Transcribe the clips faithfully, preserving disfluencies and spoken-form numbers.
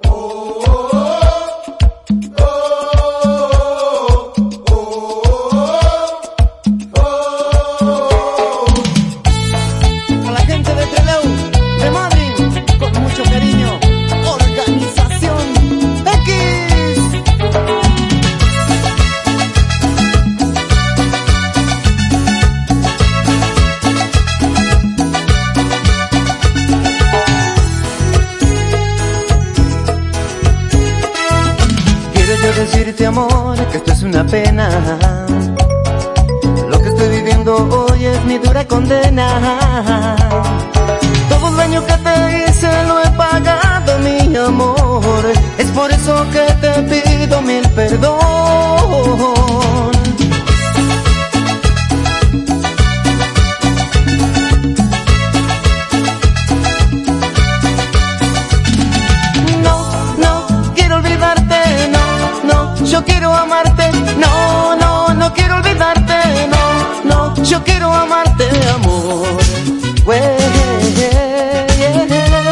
Decirte, amor, que esto es una pena. Lo que estoy viviendo hoy es mi dura condena. Todo el daño que te hice lo he pagado, mi amor. Es por eso que te pido mil perdón. Yo quiero amarte, no, no, no quiero olvidarte, no, no, yo quiero amarte, amor. Wey, yeah, yeah.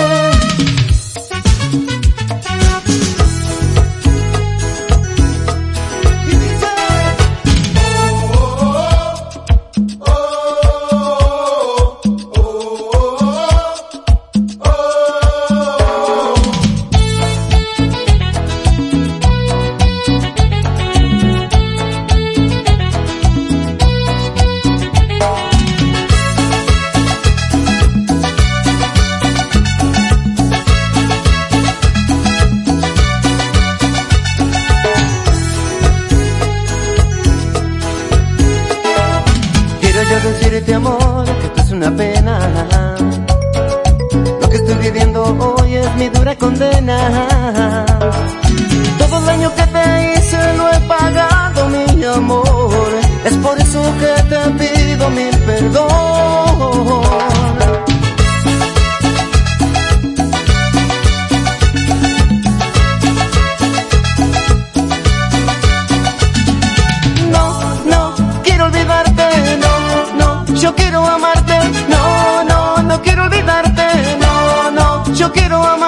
Quiero decirte, amor, que esto es una pena. Lo que estoy viviendo hoy es mi dura condena. Todo el daño que te hice lo he pagado, mi amor. Es por eso que te pido mil perdón. Yo quiero amarte, no, no, no quiero olvidarte, no, no, yo quiero amarte.